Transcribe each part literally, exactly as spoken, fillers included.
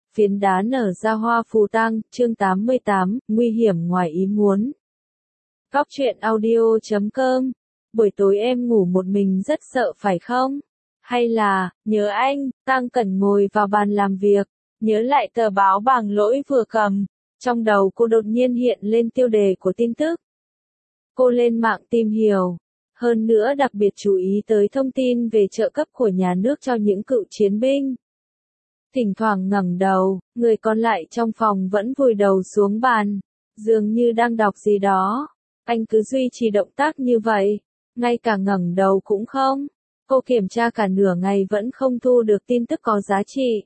Phiến đá nở ra hoa phù tang, chương tám mươi tám, nguy hiểm ngoài ý muốn. Góc truyện audio chấm com. Buổi tối em ngủ một mình rất sợ phải không? Hay là, nhớ anh, Tang Cẩn ngồi vào bàn làm việc, nhớ lại tờ báo Bàng Lỗi vừa cầm, trong đầu cô đột nhiên hiện lên tiêu đề của tin tức. Cô lên mạng tìm hiểu, hơn nữa đặc biệt chú ý tới thông tin về trợ cấp của nhà nước cho những cựu chiến binh. Thỉnh thoảng ngẩng đầu, người còn lại trong phòng vẫn vùi đầu xuống bàn, dường như đang đọc gì đó. Anh cứ duy trì động tác như vậy, ngay cả ngẩng đầu cũng không. Cô kiểm tra cả nửa ngày vẫn không thu được tin tức có giá trị.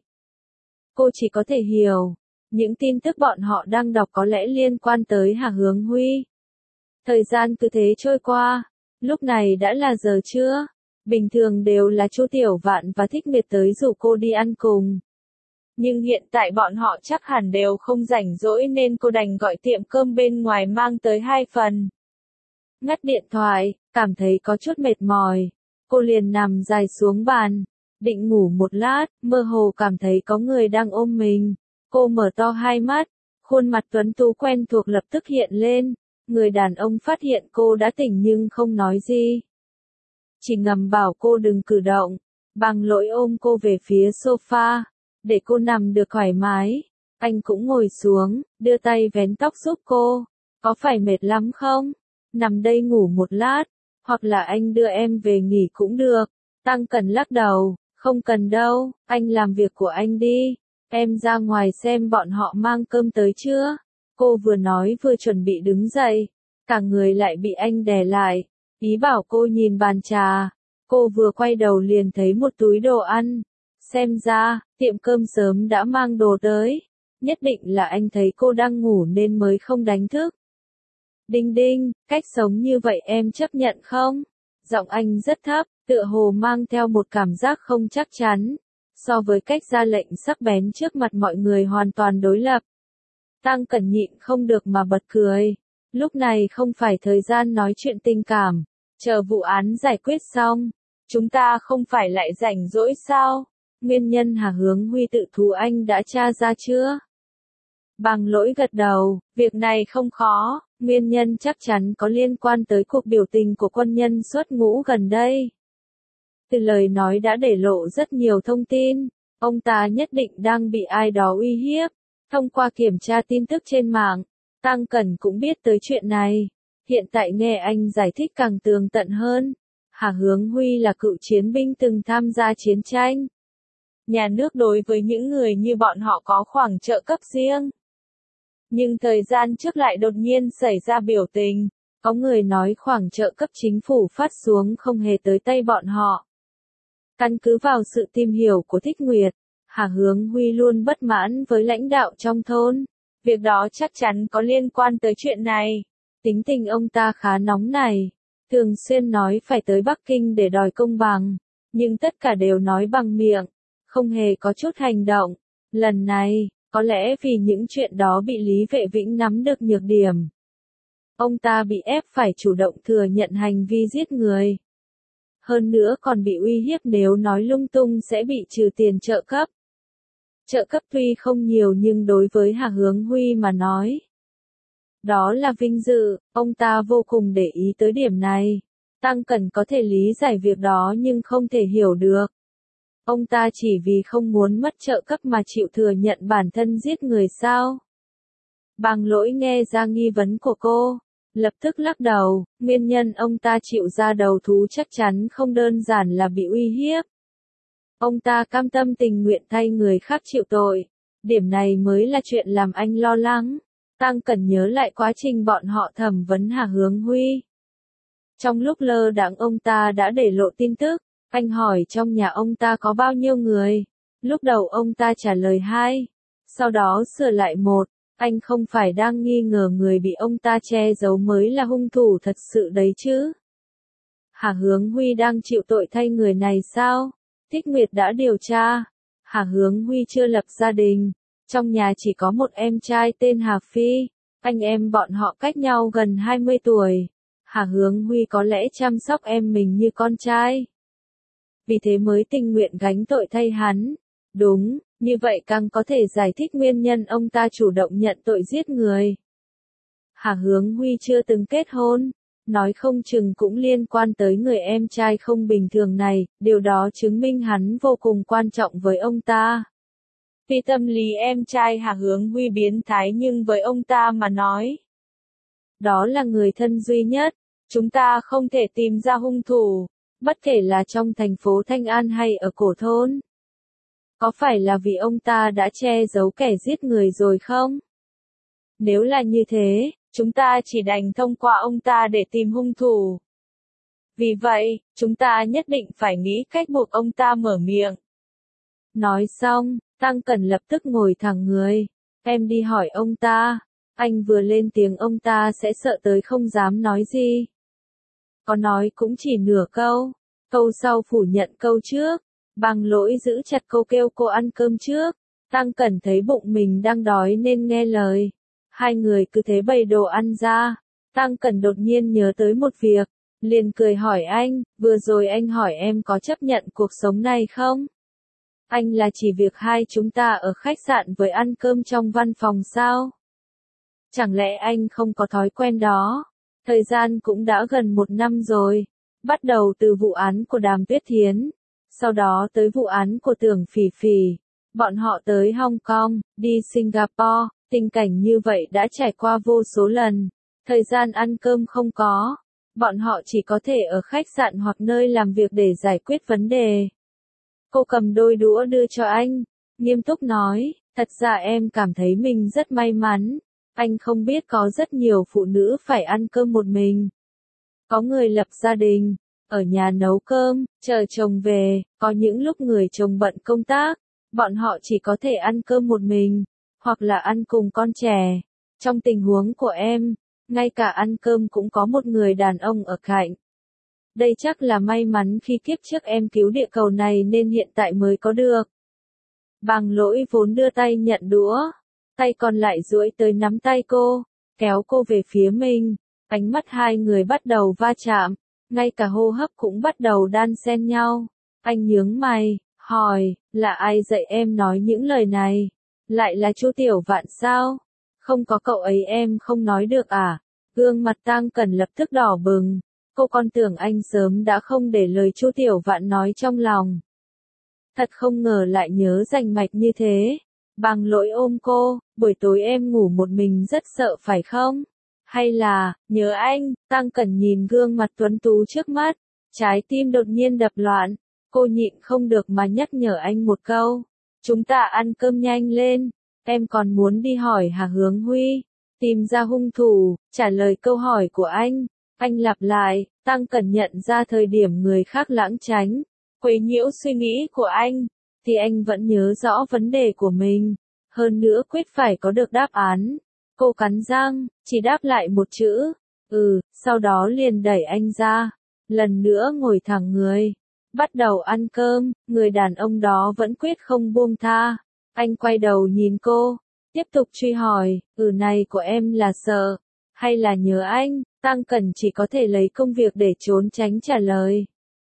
Cô chỉ có thể hiểu, những tin tức bọn họ đang đọc có lẽ liên quan tới Hà Hướng Huy. Thời gian cứ thế trôi qua, lúc này đã là giờ trưa. Bình thường đều là Chu Tiểu Vạn và Thích Nguyệt tới rủ cô đi ăn cùng. Nhưng hiện tại bọn họ chắc hẳn đều không rảnh rỗi nên cô đành gọi tiệm cơm bên ngoài mang tới hai phần. Ngắt điện thoại, cảm thấy có chút mệt mỏi. Cô liền nằm dài xuống bàn, định ngủ một lát, mơ hồ cảm thấy có người đang ôm mình. Cô mở to hai mắt, khuôn mặt tuấn tú quen thuộc lập tức hiện lên. Người đàn ông phát hiện cô đã tỉnh nhưng không nói gì. Chỉ ngầm bảo cô đừng cử động. Bàng Lỗi ôm cô về phía sofa, để cô nằm được thoải mái. Anh cũng ngồi xuống, đưa tay vén tóc giúp cô. Có phải mệt lắm không? Nằm đây ngủ một lát, hoặc là anh đưa em về nghỉ cũng được. Tang Cẩn lắc đầu, không cần đâu, anh làm việc của anh đi. Em ra ngoài xem bọn họ mang cơm tới chưa? Cô vừa nói vừa chuẩn bị đứng dậy, cả người lại bị anh đè lại, ý bảo cô nhìn bàn trà. Cô vừa quay đầu liền thấy một túi đồ ăn. Xem ra, tiệm cơm sớm đã mang đồ tới. Nhất định là anh thấy cô đang ngủ nên mới không đánh thức. Đinh đinh, cách sống như vậy em chấp nhận không? Giọng anh rất thấp, tựa hồ mang theo một cảm giác không chắc chắn. So với cách ra lệnh sắc bén trước mặt mọi người hoàn toàn đối lập. Tang Cẩn nhịn không được mà bật cười. Lúc này không phải thời gian nói chuyện tình cảm. Chờ vụ án giải quyết xong, chúng ta không phải lại rảnh rỗi sao? Nguyên nhân Hà Hướng Huy tự thú anh đã tra ra chưa? Bàng Lỗi gật đầu, việc này không khó, nguyên nhân chắc chắn có liên quan tới cuộc biểu tình của quân nhân xuất ngũ gần đây. Từ lời nói đã để lộ rất nhiều thông tin, ông ta nhất định đang bị ai đó uy hiếp. Thông qua kiểm tra tin tức trên mạng, Tang Cẩn cũng biết tới chuyện này. Hiện tại nghe anh giải thích càng tường tận hơn. Hà Hướng Huy là cựu chiến binh từng tham gia chiến tranh. Nhà nước đối với những người như bọn họ có khoản trợ cấp riêng. Nhưng thời gian trước lại đột nhiên xảy ra biểu tình. Có người nói khoản trợ cấp chính phủ phát xuống không hề tới tay bọn họ. Căn cứ vào sự tìm hiểu của Thích Nguyệt, Hà Hướng Huy luôn bất mãn với lãnh đạo trong thôn. Việc đó chắc chắn có liên quan tới chuyện này. Tính tình ông ta khá nóng này. Thường xuyên nói phải tới Bắc Kinh để đòi công bằng. Nhưng tất cả đều nói bằng miệng. Không hề có chút hành động. Lần này, có lẽ vì những chuyện đó bị Lý Vệ Vĩnh nắm được nhược điểm. Ông ta bị ép phải chủ động thừa nhận hành vi giết người. Hơn nữa còn bị uy hiếp nếu nói lung tung sẽ bị trừ tiền trợ cấp. Trợ cấp tuy không nhiều nhưng đối với Hà Hướng Huy mà nói, đó là vinh dự, ông ta vô cùng để ý tới điểm này. Tang Cẩn có thể lý giải việc đó nhưng không thể hiểu được. Ông ta chỉ vì không muốn mất trợ cấp mà chịu thừa nhận bản thân giết người sao? Bàng Lỗi nghe ra nghi vấn của cô, lập tức lắc đầu, nguyên nhân ông ta chịu ra đầu thú chắc chắn không đơn giản là bị uy hiếp. Ông ta cam tâm tình nguyện thay người khác chịu tội. Điểm này mới là chuyện làm anh lo lắng. Tang Cẩn nhớ lại quá trình bọn họ thẩm vấn Hà Hướng Huy. Trong lúc lơ đãng ông ta đã để lộ tin tức. Anh hỏi trong nhà ông ta có bao nhiêu người. Lúc đầu ông ta trả lời hai. Sau đó sửa lại một. Anh không phải đang nghi ngờ người bị ông ta che giấu mới là hung thủ thật sự đấy chứ. Hà Hướng Huy đang chịu tội thay người này sao? Thích Nguyệt đã điều tra. Hà Hướng Huy chưa lập gia đình. Trong nhà chỉ có một em trai tên Hà Phi. Anh em bọn họ cách nhau gần hai mươi tuổi. Hà Hướng Huy có lẽ chăm sóc em mình như con trai. Vì thế mới tình nguyện gánh tội thay hắn. Đúng, Như vậy càng có thể giải thích nguyên nhân ông ta chủ động nhận tội giết người. Hà Hướng Huy chưa từng kết hôn, nói không chừng cũng liên quan tới người em trai không bình thường này, điều đó chứng minh hắn vô cùng quan trọng với ông ta. Vì tâm lý em trai Hà Hướng Huy biến thái nhưng với ông ta mà nói, đó là người thân duy nhất, chúng ta không thể tìm ra hung thủ, bất kể là trong thành phố Thanh An hay ở cổ thôn. Có phải là vì ông ta đã che giấu kẻ giết người rồi không? Nếu là như thế, chúng ta chỉ đành thông qua ông ta để tìm hung thủ. Vì vậy, chúng ta nhất định phải nghĩ cách buộc ông ta mở miệng. Nói xong, Tăng Cẩn lập tức ngồi thẳng người. Em đi hỏi ông ta. Anh vừa lên tiếng ông ta sẽ sợ tới không dám nói gì. Có nói cũng chỉ nửa câu. Câu sau phủ nhận câu trước. Bằng lỗi giữ chặt câu kêu cô ăn cơm trước. Tăng Cẩn thấy bụng mình đang đói nên nghe lời. Hai người cứ thế bày đồ ăn ra. Tăng Cẩn đột nhiên nhớ tới một việc. Liền cười hỏi anh, vừa rồi anh hỏi em có chấp nhận cuộc sống này không? Anh là chỉ việc hai chúng ta ở khách sạn với ăn cơm trong văn phòng sao? Chẳng lẽ anh không có thói quen đó? Thời gian cũng đã gần một năm rồi. Bắt đầu từ vụ án của Đàm Tuyết Thiến. Sau đó tới vụ án của Tưởng Phỉ Phỉ. Bọn họ tới Hong Kong, đi Singapore. Tình cảnh như vậy đã trải qua vô số lần. Thời gian ăn cơm không có. Bọn họ chỉ có thể ở khách sạn hoặc nơi làm việc để giải quyết vấn đề. Cô cầm đôi đũa đưa cho anh, nghiêm túc nói, thật ra em cảm thấy mình rất may mắn. Anh không biết có rất nhiều phụ nữ phải ăn cơm một mình. Có người lập gia đình, ở nhà nấu cơm, chờ chồng về, có những lúc người chồng bận công tác, bọn họ chỉ có thể ăn cơm một mình, hoặc là ăn cùng con trẻ. Trong tình huống của em, ngay cả ăn cơm cũng có một người đàn ông ở cạnh. Đây chắc là may mắn khi kiếp trước em cứu địa cầu này nên hiện tại mới có được. Bằng lỗi vốn đưa tay nhận đũa, tay còn lại duỗi tới nắm tay cô, kéo cô về phía mình, ánh mắt hai người bắt đầu va chạm, ngay cả hô hấp cũng bắt đầu đan xen nhau. Anh nhướng mày, hỏi, là ai dạy em nói những lời này? Lại là Chu Tiểu Vạn sao? Không có cậu ấy em không nói được à? Gương mặt Tang Cẩn lập tức đỏ bừng. Cô còn tưởng anh sớm đã không để lời Chu Tiểu Vạn nói trong lòng. Thật không ngờ lại nhớ rành mạch như thế. Bằng lỗi ôm cô, buổi tối em ngủ một mình rất sợ phải không? Hay là, nhớ anh? Tang Cẩn nhìn gương mặt tuấn tú trước mắt, trái tim đột nhiên đập loạn. Cô nhịn không được mà nhắc nhở anh một câu. Chúng ta ăn cơm nhanh lên, em còn muốn đi hỏi Hà Hướng Huy, tìm ra hung thủ, trả lời câu hỏi của anh. Anh lặp lại, Tăng Cẩn nhận ra thời điểm người khác lãng tránh, quấy nhiễu suy nghĩ của anh, thì anh vẫn nhớ rõ vấn đề của mình, hơn nữa quyết phải có được đáp án. Cô cắn răng, chỉ đáp lại một chữ, ừ, sau đó liền đẩy anh ra, lần nữa ngồi thẳng người, bắt đầu ăn cơm, người đàn ông đó vẫn quyết không buông tha. Anh quay đầu nhìn cô, tiếp tục truy hỏi, ừ này của em là sợ, hay là nhớ anh? Tăng Cẩn chỉ có thể lấy công việc để trốn tránh trả lời.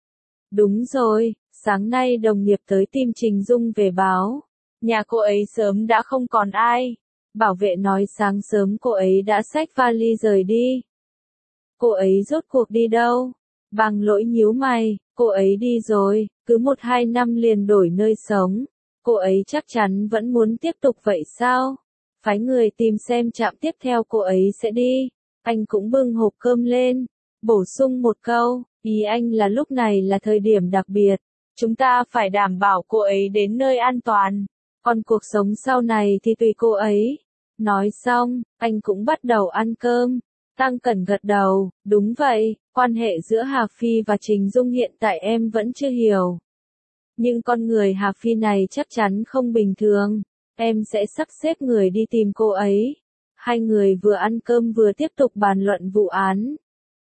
Đúng rồi, sáng nay đồng nghiệp tới tìm Trình Dung về báo. Nhà cô ấy sớm đã không còn ai. Bảo vệ nói sáng sớm cô ấy đã xách vali rời đi. Cô ấy rốt cuộc đi đâu? Bằng lỗi nhíu mày, cô ấy đi rồi, cứ một hai năm liền đổi nơi sống. Cô ấy chắc chắn vẫn muốn tiếp tục vậy sao? Phái người tìm xem trạm tiếp theo cô ấy sẽ đi. Anh cũng bưng hộp cơm lên, bổ sung một câu, ý anh là lúc này là thời điểm đặc biệt, chúng ta phải đảm bảo cô ấy đến nơi an toàn, còn cuộc sống sau này thì tùy cô ấy. Nói xong, anh cũng bắt đầu ăn cơm. Tăng Cẩn gật đầu, đúng vậy, quan hệ giữa Hà Phi và Trình Dung hiện tại em vẫn chưa hiểu. Nhưng con người Hà Phi này chắc chắn không bình thường, em sẽ sắp xếp người đi tìm cô ấy. Hai người vừa ăn cơm vừa tiếp tục bàn luận vụ án.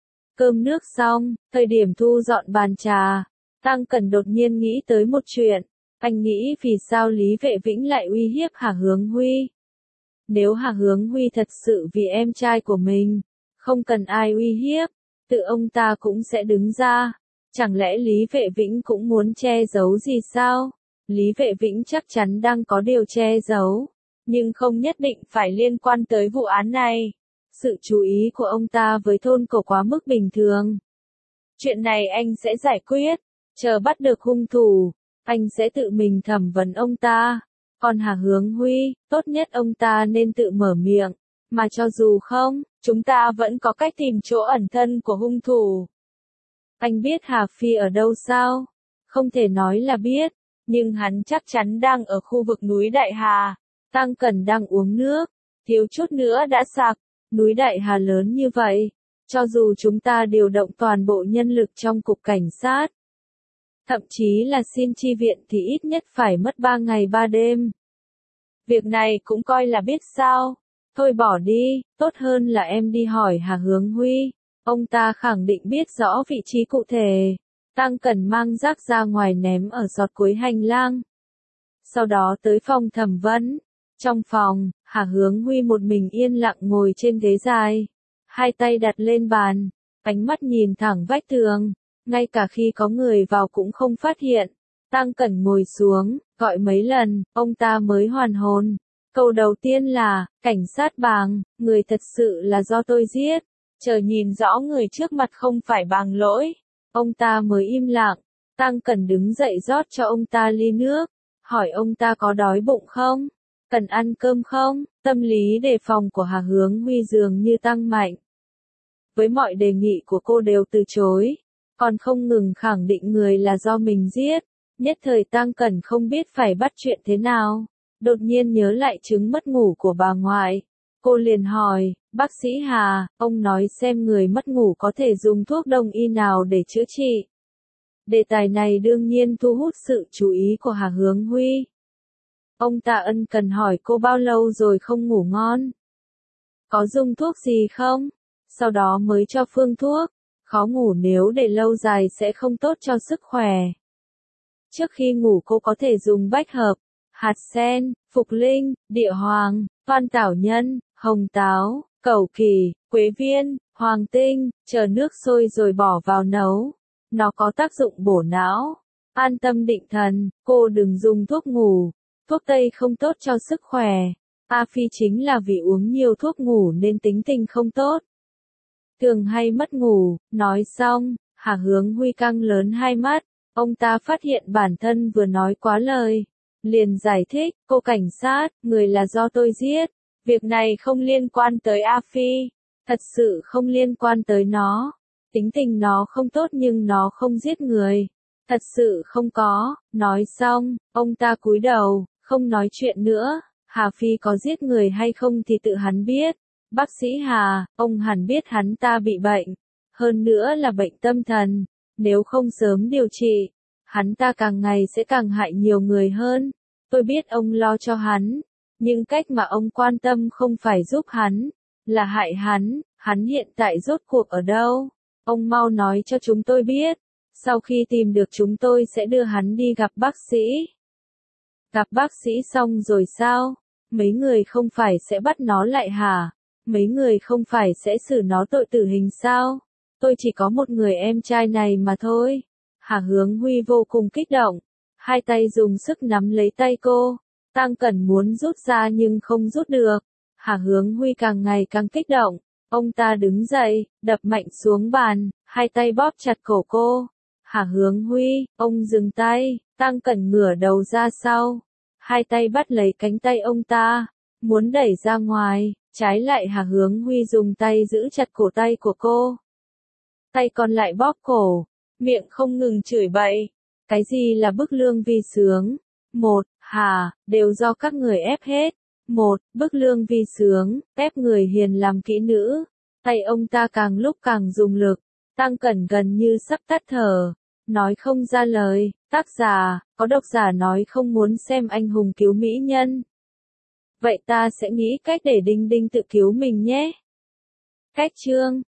Cơm nước xong, thời điểm thu dọn bàn trà, Tăng Cẩn đột nhiên nghĩ tới một chuyện. Anh nghĩ vì sao Lý Vệ Vĩnh lại uy hiếp Hà Hướng Huy. Nếu Hà Hướng Huy thật sự vì em trai của mình, không cần ai uy hiếp, tự ông ta cũng sẽ đứng ra. Chẳng lẽ Lý Vệ Vĩnh cũng muốn che giấu gì sao? Lý Vệ Vĩnh chắc chắn đang có điều che giấu, nhưng không nhất định phải liên quan tới vụ án này. Sự chú ý của ông ta với thôn cổ quá mức bình thường. Chuyện này anh sẽ giải quyết, chờ bắt được hung thủ, anh sẽ tự mình thẩm vấn ông ta. Còn Hà Hướng Huy, tốt nhất ông ta nên tự mở miệng, mà cho dù không, chúng ta vẫn có cách tìm chỗ ẩn thân của hung thủ. Anh biết Hà Phi ở đâu sao? Không thể nói là biết, nhưng hắn chắc chắn đang ở khu vực núi Đại Hà. Tăng Cẩn đang uống nước, thiếu chút nữa đã sặc. Núi Đại Hà lớn như vậy, cho dù chúng ta điều động toàn bộ nhân lực trong cục cảnh sát, thậm chí là xin chi viện thì ít nhất phải mất ba ngày ba đêm. Việc này cũng coi là biết sao. Thôi bỏ đi, tốt hơn là em đi hỏi Hà Hướng Huy. Ông ta khẳng định biết rõ vị trí cụ thể. Tăng Cẩn mang rác ra ngoài ném ở giọt cuối hành lang. Sau đó tới phòng thẩm vấn. Trong phòng, Hà Hướng Huy một mình yên lặng ngồi trên ghế dài. Hai tay đặt lên bàn, ánh mắt nhìn thẳng vách tường. Ngay cả khi có người vào cũng không phát hiện. Tăng Cẩn ngồi xuống, gọi mấy lần, ông ta mới hoàn hồn. Câu đầu tiên là, cảnh sát Bàng, người thật sự là do tôi giết. Chờ nhìn rõ người trước mặt không phải Bàng lỗi. Ông ta mới im lặng. Tăng Cẩn đứng dậy rót cho ông ta ly nước. Hỏi ông ta có đói bụng không? Cần ăn cơm không? Tâm lý đề phòng của Hà Hướng Huy dường như tăng mạnh. Với mọi đề nghị của cô đều từ chối. Còn không ngừng khẳng định người là do mình giết. Nhất thời Tăng Cẩn không biết phải bắt chuyện thế nào. Đột nhiên nhớ lại chứng mất ngủ của bà ngoại. Cô liền hỏi, bác sĩ Hà, ông nói xem người mất ngủ có thể dùng thuốc đông y nào để chữa trị. Đề tài này đương nhiên thu hút sự chú ý của Hà Hướng Huy. Ông ta ân cần hỏi cô bao lâu rồi không ngủ ngon. Có dùng thuốc gì không? Sau đó mới cho phương thuốc. Khó ngủ nếu để lâu dài sẽ không tốt cho sức khỏe. Trước khi ngủ cô có thể dùng bách hợp, hạt sen, phục linh, địa hoàng, toan tảo nhân, hồng táo, cẩu kỳ, quế viên, hoàng tinh, chờ nước sôi rồi bỏ vào nấu. Nó có tác dụng bổ não, an tâm định thần, cô đừng dùng thuốc ngủ. Thuốc tây không tốt cho sức khỏe. A Phi chính là vì uống nhiều thuốc ngủ nên tính tình không tốt. Thường hay mất ngủ, nói xong, Hà Hướng Huy căng lớn hai mắt. Ông ta phát hiện bản thân vừa nói quá lời. Liền giải thích, cô cảnh sát, người là do tôi giết. Việc này không liên quan tới A Phi. Thật sự không liên quan tới nó. Tính tình nó không tốt nhưng nó không giết người. Thật sự không có. Nói xong, ông ta cúi đầu, không nói chuyện nữa. Hà Phi có giết người hay không thì tự hắn biết. Bác sĩ Hà, ông hẳn biết hắn ta bị bệnh. Hơn nữa là bệnh tâm thần. Nếu không sớm điều trị, hắn ta càng ngày sẽ càng hại nhiều người hơn. Tôi biết ông lo cho hắn, nhưng cách mà ông quan tâm không phải giúp hắn, là hại hắn. Hắn hiện tại rốt cuộc ở đâu? Ông mau nói cho chúng tôi biết. Sau khi tìm được chúng tôi sẽ đưa hắn đi gặp bác sĩ. Gặp bác sĩ xong rồi sao? Mấy người không phải sẽ bắt nó lại hả? Mấy người không phải sẽ xử nó tội tử hình sao? Tôi chỉ có một người em trai này mà thôi. Hà Hướng Huy vô cùng kích động. Hai tay dùng sức nắm lấy tay cô. Tăng Cẩn muốn rút ra nhưng không rút được. Hà Hướng Huy càng ngày càng kích động. Ông ta đứng dậy, đập mạnh xuống bàn, hai tay bóp chặt cổ cô. Hà Hướng Huy, ông dừng tay. Tăng Cẩn ngửa đầu ra sau. Hai tay bắt lấy cánh tay ông ta, muốn đẩy ra ngoài. Trái lại Hà Hướng Huy dùng tay giữ chặt cổ tay của cô. Tay còn lại bóp cổ, miệng không ngừng chửi bậy. Cái gì là bức lương vì sướng? Một, hà, đều do các người ép hết. Một, bức lương vì sướng, ép người hiền làm kỹ nữ. Tay ông ta càng lúc càng dùng lực. Tăng Cẩn gần như sắp tắt thở. Nói không ra lời. Tác giả, có độc giả nói không muốn xem anh hùng cứu mỹ nhân. Vậy ta sẽ nghĩ cách để Đinh Đinh tự cứu mình nhé. Cách chương